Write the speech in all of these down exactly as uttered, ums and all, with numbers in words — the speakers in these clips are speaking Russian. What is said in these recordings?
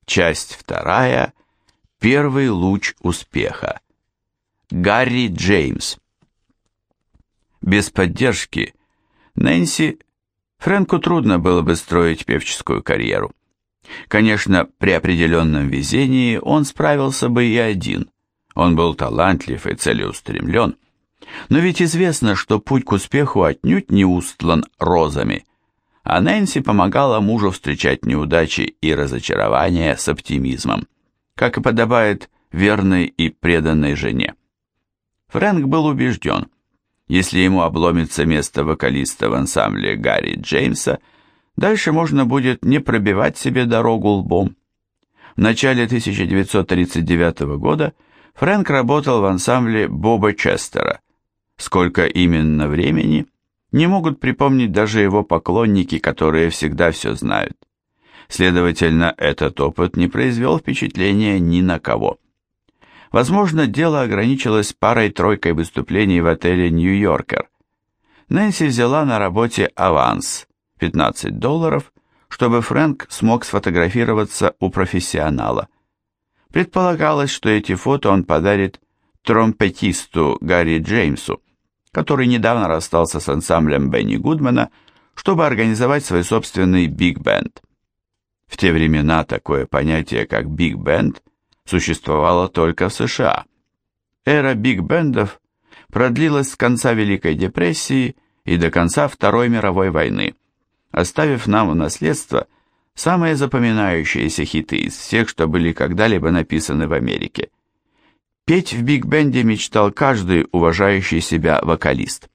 Часть вторая. Первый луч успеха. Гарри Джеймс. Без поддержки Нэнси Фрэнку трудно было бы строить певческую карьеру. Конечно, при определенном везении он справился бы и один. Он был талантлив и целеустремлен. Но ведь известно, что путь к успеху отнюдь не устлан розами, а Нэнси помогала мужу встречать неудачи и разочарования с оптимизмом, как и подобает верной и преданной жене. Фрэнк был убежден, если ему обломится место вокалиста в ансамбле Гарри Джеймса, дальше можно будет не пробивать себе дорогу лбом. В начале тысяча девятьсот тридцать девятого года Фрэнк работал в ансамбле Боба Честера. Сколько именно времени, не могут припомнить даже его поклонники, которые всегда все знают. Следовательно, этот опыт не произвел впечатления ни на кого. Возможно, дело ограничилось парой-тройкой выступлений в отеле «Нью-Йоркер». Нэнси взяла на работе аванс – пятнадцать долларов, чтобы Фрэнк смог сфотографироваться у профессионала. Предполагалось, что эти фото он подарит тромпетисту Гарри Джеймсу, который недавно расстался с ансамблем Бенни Гудмана, чтобы организовать свой собственный биг-бенд. В те времена такое понятие, как биг-бенд, существовало только в США. Эра биг-бендов продлилась с конца Великой депрессии и до конца Второй мировой войны, оставив нам в наследство самые запоминающиеся хиты из всех, что были когда-либо написаны в Америке. Петь в биг-бенде мечтал каждый уважающий себя вокалист.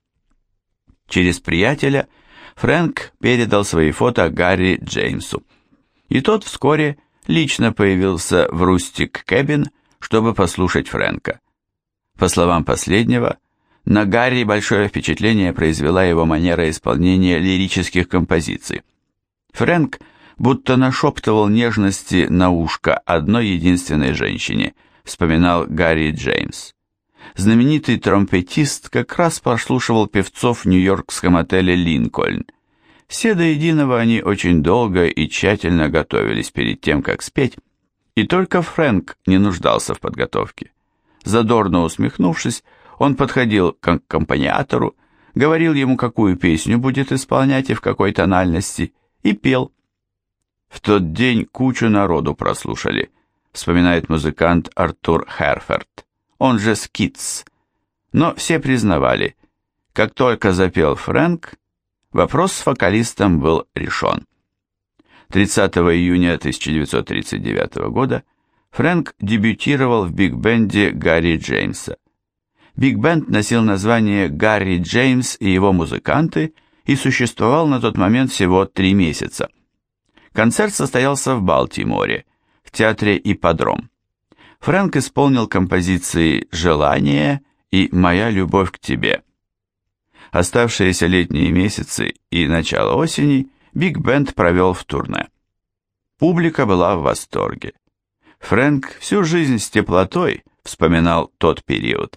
Через приятеля Фрэнк передал свои фото Гарри Джеймсу, и тот вскоре лично появился в Рустик Кэбин, чтобы послушать Фрэнка. По словам последнего, на Гарри большое впечатление произвела его манера исполнения лирических композиций. Фрэнк будто нашептывал нежности на ушко одной единственной женщине, вспоминал Гарри Джеймс. Знаменитый тромпетист как раз прослушивал певцов в нью-йоркском отеле «Линкольн». Все до единого они очень долго и тщательно готовились перед тем, как спеть, и только Фрэнк не нуждался в подготовке. Задорно усмехнувшись, он подходил к аккомпаниатору, говорил ему, какую песню будет исполнять и в какой тональности, и пел. В тот день кучу народу прослушали, вспоминает музыкант Артур Херфорд, он же Скитс. Но все признавали, как только запел Фрэнк, вопрос с вокалистом был решен. тридцатого июня тысяча девятьсот тридцать девятого года Фрэнк дебютировал в биг-бенде Гарри Джеймса. Биг-бенд носил название «Гарри Джеймс и его музыканты» и существовал на тот момент всего три месяца. Концерт состоялся в Балтиморе, в театре «Ипподром». Фрэнк исполнил композиции «Желание» и «Моя любовь к тебе». Оставшиеся летние месяцы и начало осени биг-бенд провел в турне. Публика была в восторге. Фрэнк всю жизнь с теплотой вспоминал тот период.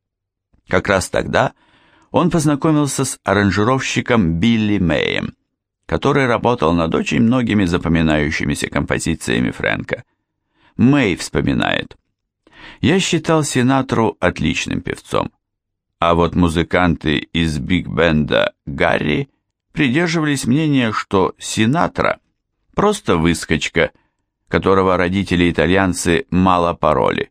Как раз тогда он познакомился с аранжировщиком Билли Мэем, который работал над очень многими запоминающимися композициями Фрэнка. Мэй вспоминает: «Я считал Синатру отличным певцом, а вот музыканты из биг-бенда Гарри придерживались мнения, что Синатра – просто выскочка, которого родители-итальянцы мало пороли.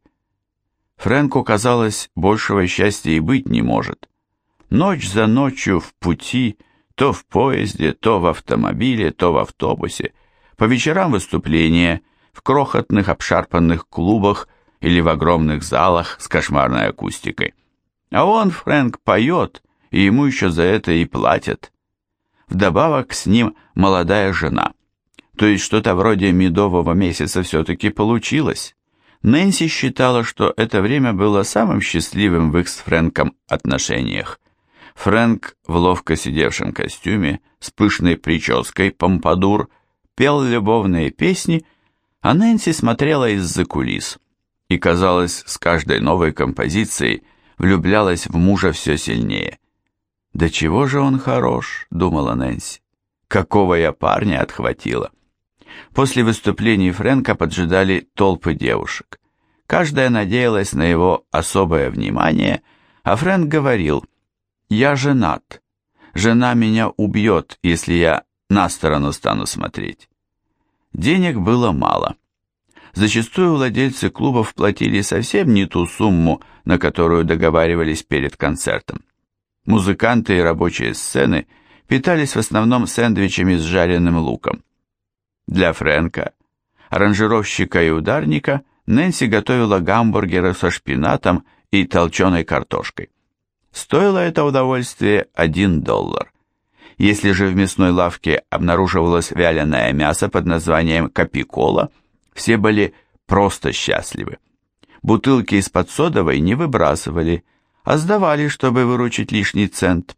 Фрэнку казалось, большего счастья и быть не может. Ночь за ночью в пути, то в поезде, то в автомобиле, то в автобусе, по вечерам выступления, в крохотных обшарпанных клубах или в огромных залах с кошмарной акустикой. А он, Фрэнк, поет, и ему еще за это и платят. Вдобавок с ним молодая жена. То есть что-то вроде медового месяца все-таки получилось. Нэнси считала, что это время было самым счастливым в их с Фрэнком отношениях. Фрэнк в ловко сидевшем костюме, с пышной прической помпадур, пел любовные песни, а Нэнси смотрела из-за кулис и, казалось, с каждой новой композицией влюблялась в мужа все сильнее. «Да чего же он хорош», — думала Нэнси, — «какого я парня отхватила». После выступлений Фрэнка поджидали толпы девушек. Каждая надеялась на его особое внимание, а Фрэнк говорил: «Я женат. Жена меня убьет, если я на сторону стану смотреть». Денег было мало. Зачастую владельцы клубов платили совсем не ту сумму, на которую договаривались перед концертом. Музыканты и рабочие сцены питались в основном сэндвичами с жареным луком. Для Фрэнка, аранжировщика и ударника, Нэнси готовила гамбургеры со шпинатом и толченой картошкой. Стоило это удовольствие один доллар. Если же в мясной лавке обнаруживалось вяленое мясо под названием капикола, все были просто счастливы. Бутылки из-под содовой не выбрасывали, а сдавали, чтобы выручить лишний цент.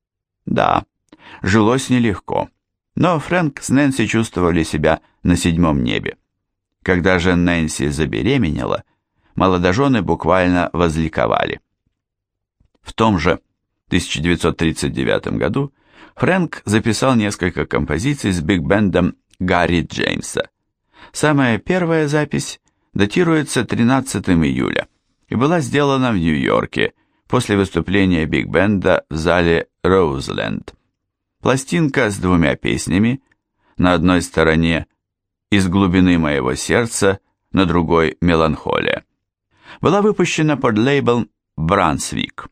Да, жилось нелегко, но Фрэнк с Нэнси чувствовали себя на седьмом небе. Когда же Нэнси забеременела, молодожены буквально возликовали. В том же тысяча девятьсот тридцать девятом году Фрэнк записал несколько композиций с биг-бендом Гарри Джеймса. Самая первая запись датируется тринадцатого июля и была сделана в Нью-Йорке после выступления биг-бенда в зале Роузленд. Пластинка с двумя песнями, на одной стороне «Из глубины моего сердца», на другой «Меланхолия», была выпущена под лейблом «Брансвик».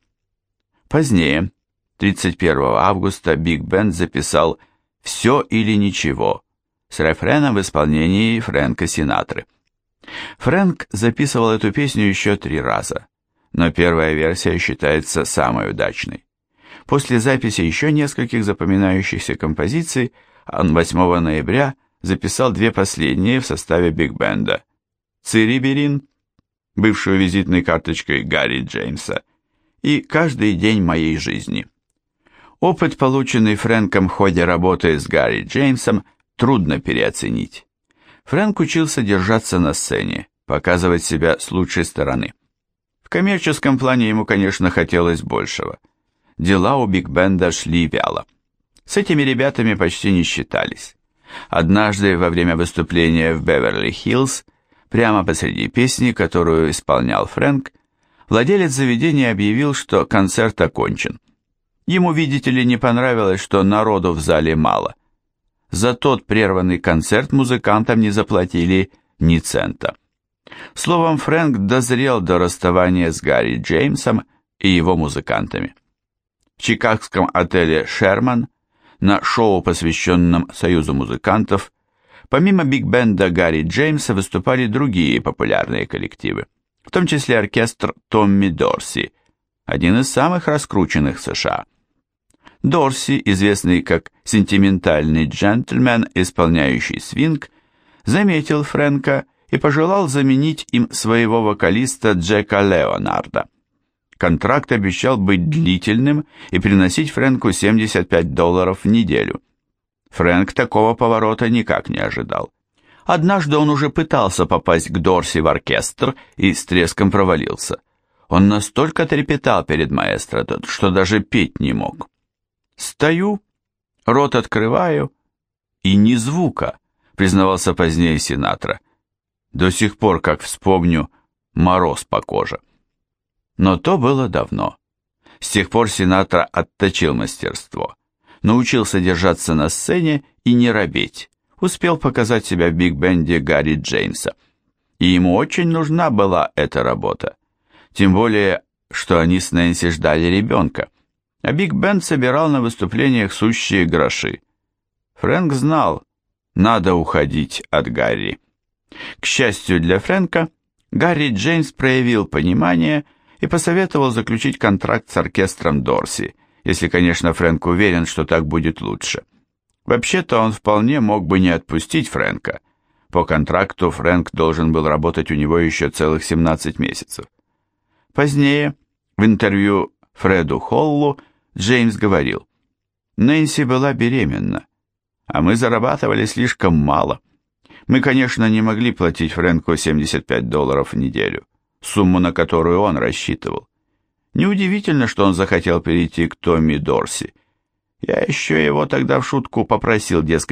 Позднее, тридцать первого августа, биг-бенд записал «Все или ничего» с рефреном в исполнении Фрэнка Синатры. Фрэнк записывал эту песню еще три раза, но первая версия считается самой удачной. После записи еще нескольких запоминающихся композиций он восьмого ноября записал две последние в составе биг-бенда: «Цириберин», бывшую визитной карточкой Гарри Джеймса, и «Каждый день моей жизни». Опыт, полученный Фрэнком в ходе работы с Гарри Джеймсом, трудно переоценить. Фрэнк учился держаться на сцене, показывать себя с лучшей стороны. В коммерческом плане ему, конечно, хотелось большего. Дела у биг-бенда шли вяло. С этими ребятами почти не считались. Однажды во время выступления в Беверли-Хиллз, прямо посреди песни, которую исполнял Фрэнк, владелец заведения объявил, что концерт окончен. Ему, видите ли, не понравилось, что народу в зале мало. За тот прерванный концерт музыкантам не заплатили ни цента. Словом, Фрэнк дозрел до расставания с Гарри Джеймсом и его музыкантами. В чикагском отеле «Шерман» на шоу, посвященном Союзу музыкантов, помимо биг-бенда Гарри Джеймса выступали другие популярные коллективы, в том числе оркестр Томми Дорси, один из самых раскрученных в США. Дорси, известный как сентиментальный джентльмен, исполняющий свинг, заметил Фрэнка и пожелал заменить им своего вокалиста Джека Леонарда. Контракт обещал быть длительным и приносить Фрэнку семьдесят пять долларов в неделю. Фрэнк такого поворота никак не ожидал. Однажды он уже пытался попасть к Дорси в оркестр и с треском провалился. Он настолько трепетал перед маэстро, что даже петь не мог. «Стою, рот открываю, и ни звука», признавался позднее Синатра. «До сих пор, как вспомню, мороз по коже». Но то было давно. С тех пор Синатра отточил мастерство, научился держаться на сцене и не робеть, успел показать себя в биг-бенде Гарри Джеймса. И ему очень нужна была эта работа. Тем более, что они с Нэнси ждали ребенка, а биг-бенд собирал на выступлениях сущие гроши. Фрэнк знал, надо уходить от Гарри. К счастью для Фрэнка, Гарри Джеймс проявил понимание и посоветовал заключить контракт с оркестром Дорси, если, конечно, Фрэнк уверен, что так будет лучше. Вообще-то он вполне мог бы не отпустить Фрэнка. По контракту Фрэнк должен был работать у него еще целых семнадцать месяцев. Позднее, в интервью Фреду Холлу, Джеймс говорил: «Нэнси была беременна, а мы зарабатывали слишком мало. Мы, конечно, не могли платить Фрэнку семьдесят пять долларов в неделю, сумму, на которую он рассчитывал. Неудивительно, что он захотел перейти к Томми Дорси. Я еще его тогда в шутку попросил, дескать,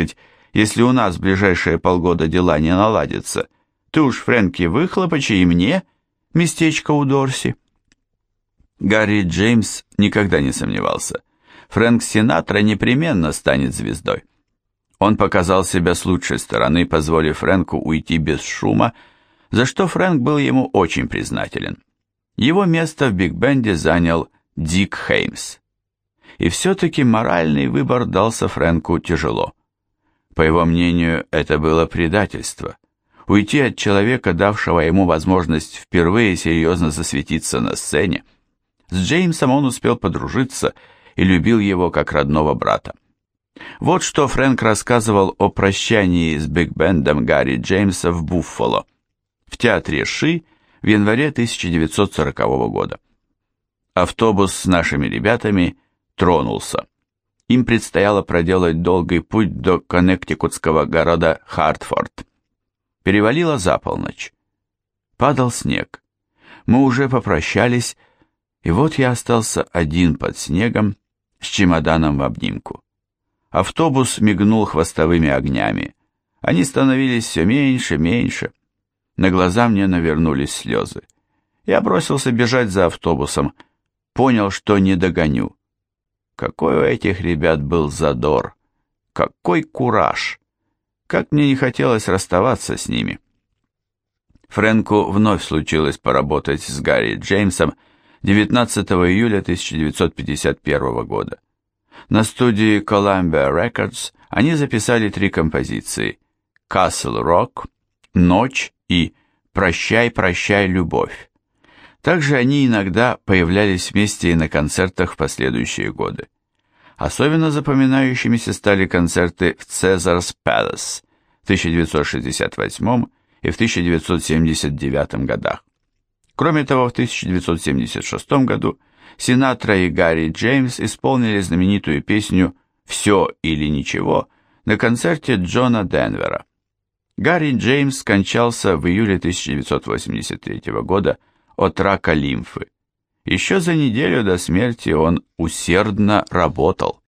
Если у нас в ближайшие полгода дела не наладятся, ты уж, Фрэнки, выхлопочи и мне местечко у Дорси». Гарри Джеймс никогда не сомневался. Фрэнк Синатра непременно станет звездой. Он показал себя с лучшей стороны, позволив Фрэнку уйти без шума, за что Фрэнк был ему очень признателен. Его место в биг-бенде занял Дик Хеймс. И все-таки моральный выбор дался Фрэнку тяжело. По его мнению, это было предательство. Уйти от человека, давшего ему возможность впервые серьезно засветиться на сцене. С Джеймсом он успел подружиться и любил его как родного брата. Вот что Фрэнк рассказывал о прощании с биг-бендом Гарри Джеймса в Буффало, в театре Ши в январе тысяча девятьсот сорокового года. Автобус с нашими ребятами тронулся. Им предстояло проделать долгий путь до коннектикутского города Хартфорд. Перевалило за полночь. Падал снег. Мы уже попрощались, и вот я остался один под снегом с чемоданом в обнимку. Автобус мигнул хвостовыми огнями. Они становились все меньше, меньше. На глаза мне навернулись слезы. Я бросился бежать за автобусом. Понял, что не догоню. Какой у этих ребят был задор. Какой кураж. Как мне не хотелось расставаться с ними. Фрэнку вновь случилось поработать с Гарри Джеймсом девятнадцатого июля тысяча девятьсот пятьдесят первого года. На студии Columbia Records они записали три композиции: «Castle Rock», «Ночь» и «Прощай, прощай, любовь». Также они иногда появлялись вместе и на концертах в последующие годы. Особенно запоминающимися стали концерты в Caesars Palace в тысяча девятьсот шестьдесят восьмом и в тысяча девятьсот семьдесят девятом годах. Кроме того, в тысяча девятьсот семьдесят шестом году Синатра и Гарри Джеймс исполнили знаменитую песню «Все или ничего» на концерте Джона Денвера. Гарри Джеймс скончался в июле тысяча девятьсот восемьдесят третьего года от рака лимфы. Еще за неделю до смерти он усердно работал.